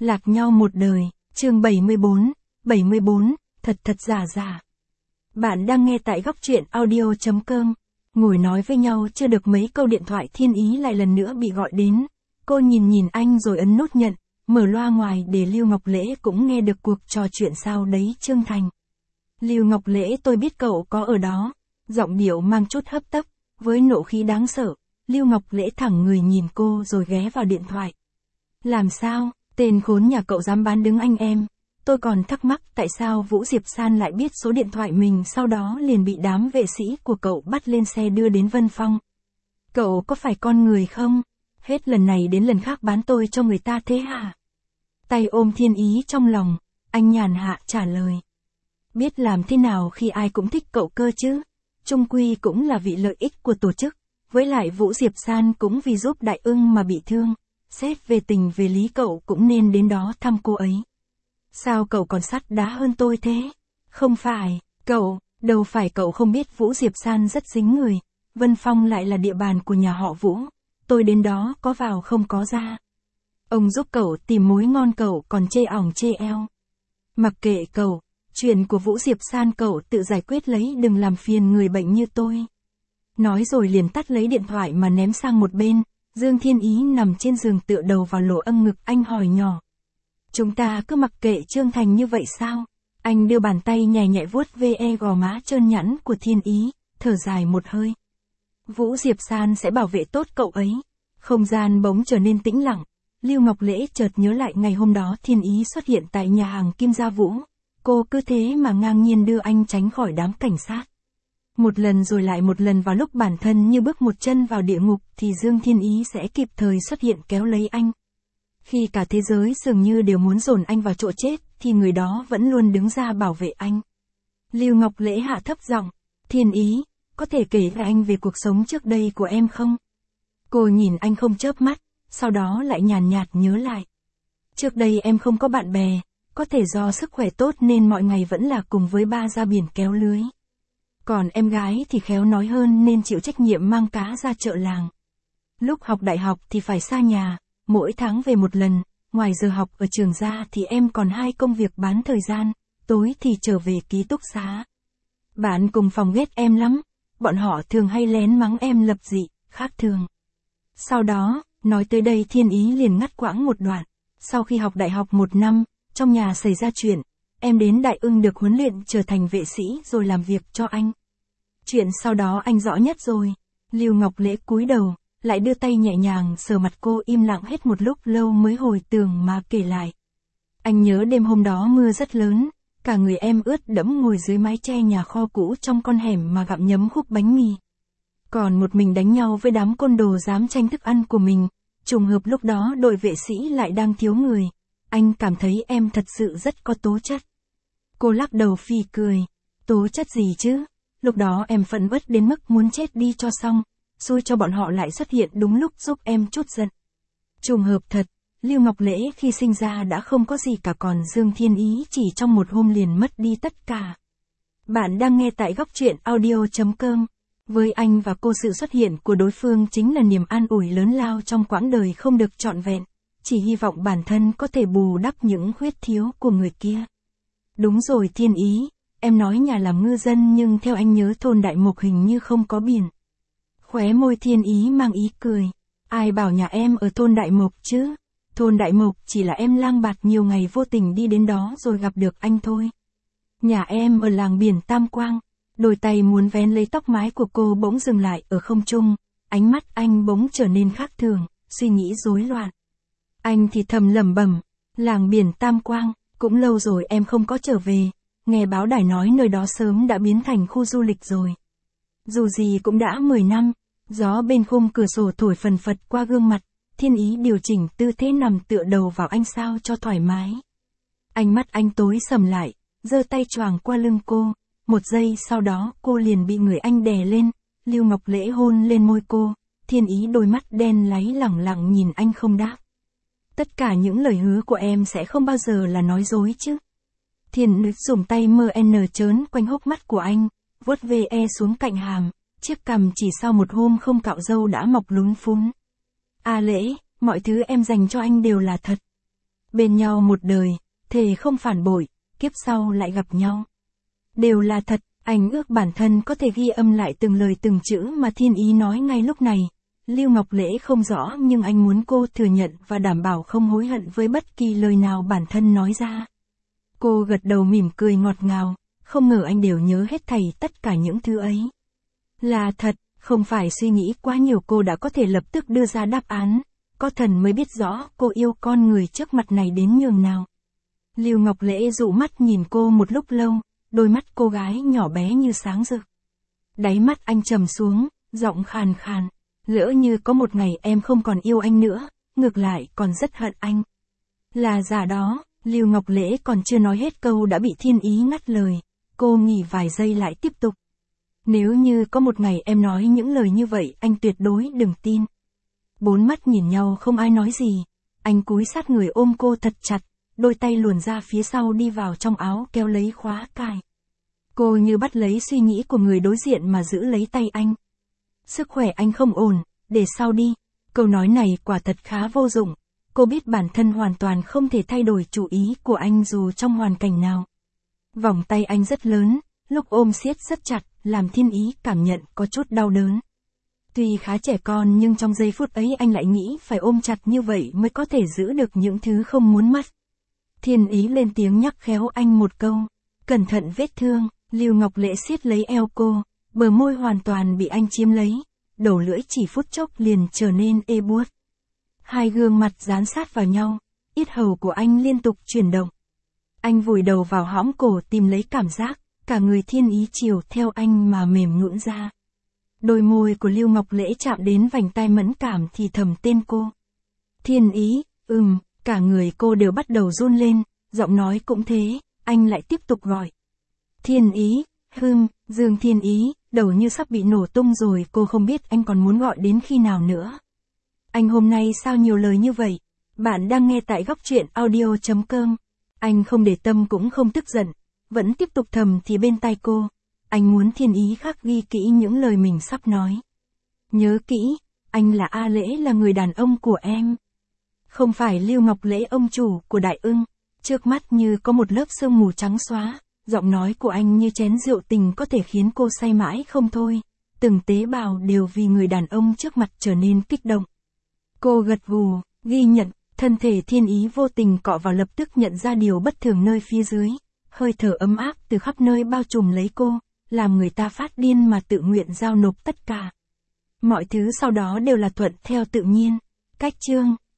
Lạc nhau một đời, chương 74, thật thật giả giả. Bạn đang nghe tại góc truyện audio.com. Ngồi nói với nhau chưa được mấy câu điện thoại Thiên Ý lại lần nữa bị gọi đến. Cô nhìn anh rồi ấn nút nhận, mở loa ngoài để Lưu Ngọc Lễ cũng nghe được cuộc trò chuyện sao đấy Trương Thành. Lưu Ngọc Lễ, tôi biết cậu có ở đó. Giọng điệu mang chút hấp tấp, với nộ khí đáng sợ. Lưu Ngọc Lễ thẳng người nhìn cô rồi ghé vào điện thoại. Làm sao, tên khốn nhà cậu dám bán đứng anh em. Tôi còn thắc mắc tại sao Vũ Diệp San lại biết số điện thoại mình, sau đó liền bị đám vệ sĩ của cậu bắt lên xe đưa đến Vân Phong. Cậu có phải con người không? Hết lần này đến lần khác bán tôi cho người ta thế hả? Tay ôm Thiên Ý trong lòng, anh nhàn hạ trả lời. Biết làm thế nào khi ai cũng thích cậu cơ chứ? Chung quy cũng là vì lợi ích của tổ chức, với lại Vũ Diệp San cũng vì giúp Đại Ưng mà bị thương. Xét về tình về lý cậu cũng nên đến đó thăm cô ấy. Sao cậu còn sắt đá hơn tôi thế? Không phải, đâu phải cậu không biết Vũ Diệp San rất dính người. Vân Phong lại là địa bàn của nhà họ Vũ. Tôi đến đó có vào không có ra. Ông giúp cậu tìm mối ngon cậu còn chê ỏng chê eo. Mặc kệ cậu, chuyện của Vũ Diệp San cậu tự giải quyết lấy, đừng làm phiền người bệnh như tôi. Nói rồi liền tắt lấy điện thoại mà ném sang một bên. Dương Thiên Ý nằm trên giường tựa đầu vào lỗ âng ngực anh hỏi nhỏ. Chúng ta cứ mặc kệ Trương Thành như vậy sao? Anh đưa bàn tay nhẹ nhẹ vuốt ve gò má trơn nhẵn của Thiên Ý, thở dài một hơi. Vũ Diệp San sẽ bảo vệ tốt cậu ấy. Không gian bỗng trở nên tĩnh lặng. Lưu Ngọc Lễ chợt nhớ lại ngày hôm đó Thiên Ý xuất hiện tại nhà hàng Kim Gia Vũ. Cô cứ thế mà ngang nhiên đưa anh tránh khỏi đám cảnh sát. Một lần rồi lại một lần, vào lúc bản thân như bước một chân vào địa ngục thì Dương Thiên Ý sẽ kịp thời xuất hiện kéo lấy anh. Khi cả thế giới dường như đều muốn dồn anh vào chỗ chết thì người đó vẫn luôn đứng ra bảo vệ anh. Lưu Ngọc Lễ hạ thấp giọng, Thiên Ý, có thể kể lại anh về cuộc sống trước đây của em không? Cô nhìn anh không chớp mắt, sau đó lại nhàn nhạt nhớ lại. Trước đây em không có bạn bè, có thể do sức khỏe tốt nên mọi ngày vẫn là cùng với ba ra biển kéo lưới. Còn em gái thì khéo nói hơn nên chịu trách nhiệm mang cá ra chợ làng. Lúc học đại học thì phải xa nhà, mỗi tháng về một lần, ngoài giờ học ở trường ra thì em còn 2 công việc bán thời gian, tối thì trở về ký túc xá. Bạn cùng phòng ghét em lắm, bọn họ thường hay lén mắng em lập dị, khác thường. Sau đó, nói tới đây Thiên Ý liền ngắt quãng một đoạn. Sau khi học đại học 1 năm, trong nhà xảy ra chuyện. Em đến Đại Ưng được huấn luyện trở thành vệ sĩ rồi làm việc cho anh. Chuyện sau đó anh rõ nhất rồi. Lưu Ngọc Lễ cúi đầu, lại đưa tay nhẹ nhàng sờ mặt cô, im lặng hết một lúc lâu mới hồi tưởng mà kể lại. Anh nhớ đêm hôm đó mưa rất lớn, cả người em ướt đẫm ngồi dưới mái che nhà kho cũ trong con hẻm mà gặm nhấm khúc bánh mì. Còn một mình đánh nhau với đám côn đồ dám tranh thức ăn của mình. Trùng hợp lúc đó đội vệ sĩ lại đang thiếu người. Anh cảm thấy em thật sự rất có tố chất. Cô lắc đầu phì cười. Tố chất gì chứ? Lúc đó em phẫn uất đến mức muốn chết đi cho xong. Xui cho bọn họ lại xuất hiện đúng lúc giúp em chút giận. Trùng hợp thật, Lưu Ngọc Lễ khi sinh ra đã không có gì cả, còn Dương Thiên Ý chỉ trong một hôm liền mất đi tất cả. Bạn đang nghe tại góc truyện audio.com. Với anh và cô, sự xuất hiện của đối phương chính là niềm an ủi lớn lao trong quãng đời không được trọn vẹn. Chỉ hy vọng bản thân có thể bù đắp những khuyết thiếu của người kia. Đúng rồi Thiên Ý, em nói nhà làm ngư dân nhưng theo anh nhớ thôn Đại Mộc hình như không có biển. Khóe môi Thiên Ý mang ý cười. Ai bảo nhà em ở thôn Đại Mộc chứ? Thôn Đại Mộc chỉ là em lang bạt nhiều ngày vô tình đi đến đó rồi gặp được anh thôi. Nhà em ở làng biển Tam Quang. Đôi tay muốn vén lấy tóc mái của cô bỗng dừng lại ở không trung. Ánh mắt anh bỗng trở nên khác thường, suy nghĩ rối loạn. Anh thì thầm lẩm bẩm, làng biển Tam Quang, cũng lâu rồi em không có trở về. Nghe báo đài nói nơi đó sớm đã biến thành khu du lịch rồi. Dù gì cũng đã 10 năm, gió bên khung cửa sổ thổi phần phật qua gương mặt. Thiên Ý điều chỉnh tư thế nằm tựa đầu vào anh sao cho thoải mái. Ánh mắt anh tối sầm lại, giơ tay choàng qua lưng cô. Một giây sau đó cô liền bị người anh đè lên. Lưu Ngọc Lễ hôn lên môi cô. Thiên Ý đôi mắt đen láy lẳng lặng nhìn anh không đáp. Tất cả những lời hứa của em sẽ không bao giờ là nói dối chứ? Thiên Ý dùng tay MN trớn quanh hốc mắt của anh, vuốt ve xuống cạnh hàm, chiếc cằm chỉ sau một hôm không cạo râu đã mọc lún phún. À Lễ, mọi thứ em dành cho anh đều là thật. bên nhau một đời, thề không phản bội, kiếp sau lại gặp nhau. Đều là thật, anh ước bản thân có thể ghi âm lại từng lời từng chữ mà Thiên Ý nói ngay lúc này. Lưu Ngọc Lễ không rõ nhưng anh muốn cô thừa nhận và đảm bảo không hối hận với bất kỳ lời nào bản thân nói ra. Cô gật đầu mỉm cười ngọt ngào, không ngờ anh đều nhớ hết thảy tất cả những thứ ấy. Là thật, không phải suy nghĩ quá nhiều cô đã có thể lập tức đưa ra đáp án, có thần mới biết rõ cô yêu con người trước mặt này đến nhường nào. Lưu Ngọc Lễ dụ mắt nhìn cô một lúc lâu, đôi mắt cô gái nhỏ bé như sáng rực. Đáy mắt anh trầm xuống, giọng khàn khàn, lỡ như có một ngày em không còn yêu anh nữa, ngược lại còn rất hận anh. Là giả đó, Lưu Ngọc Lễ còn chưa nói hết câu đã bị Thiên Ý ngắt lời, cô nghỉ vài giây lại tiếp tục. Nếu như có một ngày em nói những lời như vậy anh tuyệt đối đừng tin. Bốn mắt nhìn nhau không ai nói gì, anh cúi sát người ôm cô thật chặt, đôi tay luồn ra phía sau đi vào trong áo kéo lấy khóa cài. Cô như bắt lấy suy nghĩ của người đối diện mà giữ lấy tay anh. Sức khỏe anh không ổn, để sau đi. Câu nói này quả thật khá vô dụng. Cô biết bản thân hoàn toàn không thể thay đổi chủ ý của anh dù trong hoàn cảnh nào. Vòng tay anh rất lớn, lúc ôm siết rất chặt, làm Thiên Ý cảm nhận có chút đau đớn. Tuy khá trẻ con nhưng trong giây phút ấy anh lại nghĩ phải ôm chặt như vậy mới có thể giữ được những thứ không muốn mất. Thiên Ý lên tiếng nhắc khéo anh một câu. Cẩn thận vết thương, Lưu Ngọc Lễ siết lấy eo cô, bờ môi hoàn toàn bị anh chiếm lấy, đầu lưỡi chỉ phút chốc liền trở nên ê buốt. Hai gương mặt dán sát vào nhau, yết hầu của anh liên tục chuyển động. Anh vùi đầu vào hõm cổ tìm lấy cảm giác, cả người Thiên Ý chiều theo anh mà mềm nhũn ra. Đôi môi của Lưu Ngọc Lễ chạm đến vành tai mẫn cảm thì thầm tên cô. Thiên Ý, cả người cô đều bắt đầu run lên, giọng nói cũng thế, anh lại tiếp tục gọi. Thiên Ý, Dương Thiên Ý, đầu như sắp bị nổ tung rồi, cô không biết anh còn muốn gọi đến khi nào nữa. Anh hôm nay sao nhiều lời như vậy? Bạn đang nghe tại góc truyện audio.com. Anh không để tâm cũng không tức giận, vẫn tiếp tục thầm thì bên tai cô. Anh muốn Thiên Ý khắc ghi kỹ những lời mình sắp nói. Nhớ kỹ, anh là A Lễ, là người đàn ông của em. Không phải Lưu Ngọc Lễ ông chủ của Đại Ưng. Trước mắt như có một lớp sương mù trắng xóa, giọng nói của anh như chén rượu tình có thể khiến cô say mãi không thôi. Từng tế bào đều vì người đàn ông trước mặt trở nên kích động. Cô gật gù, ghi nhận, thân thể Thiên Ý vô tình cọ vào lập tức nhận ra điều bất thường nơi phía dưới. Hơi thở ấm áp từ khắp nơi bao trùm lấy cô, làm người ta phát điên mà tự nguyện giao nộp tất cả. Mọi thứ sau đó đều là thuận theo tự nhiên. Cách chương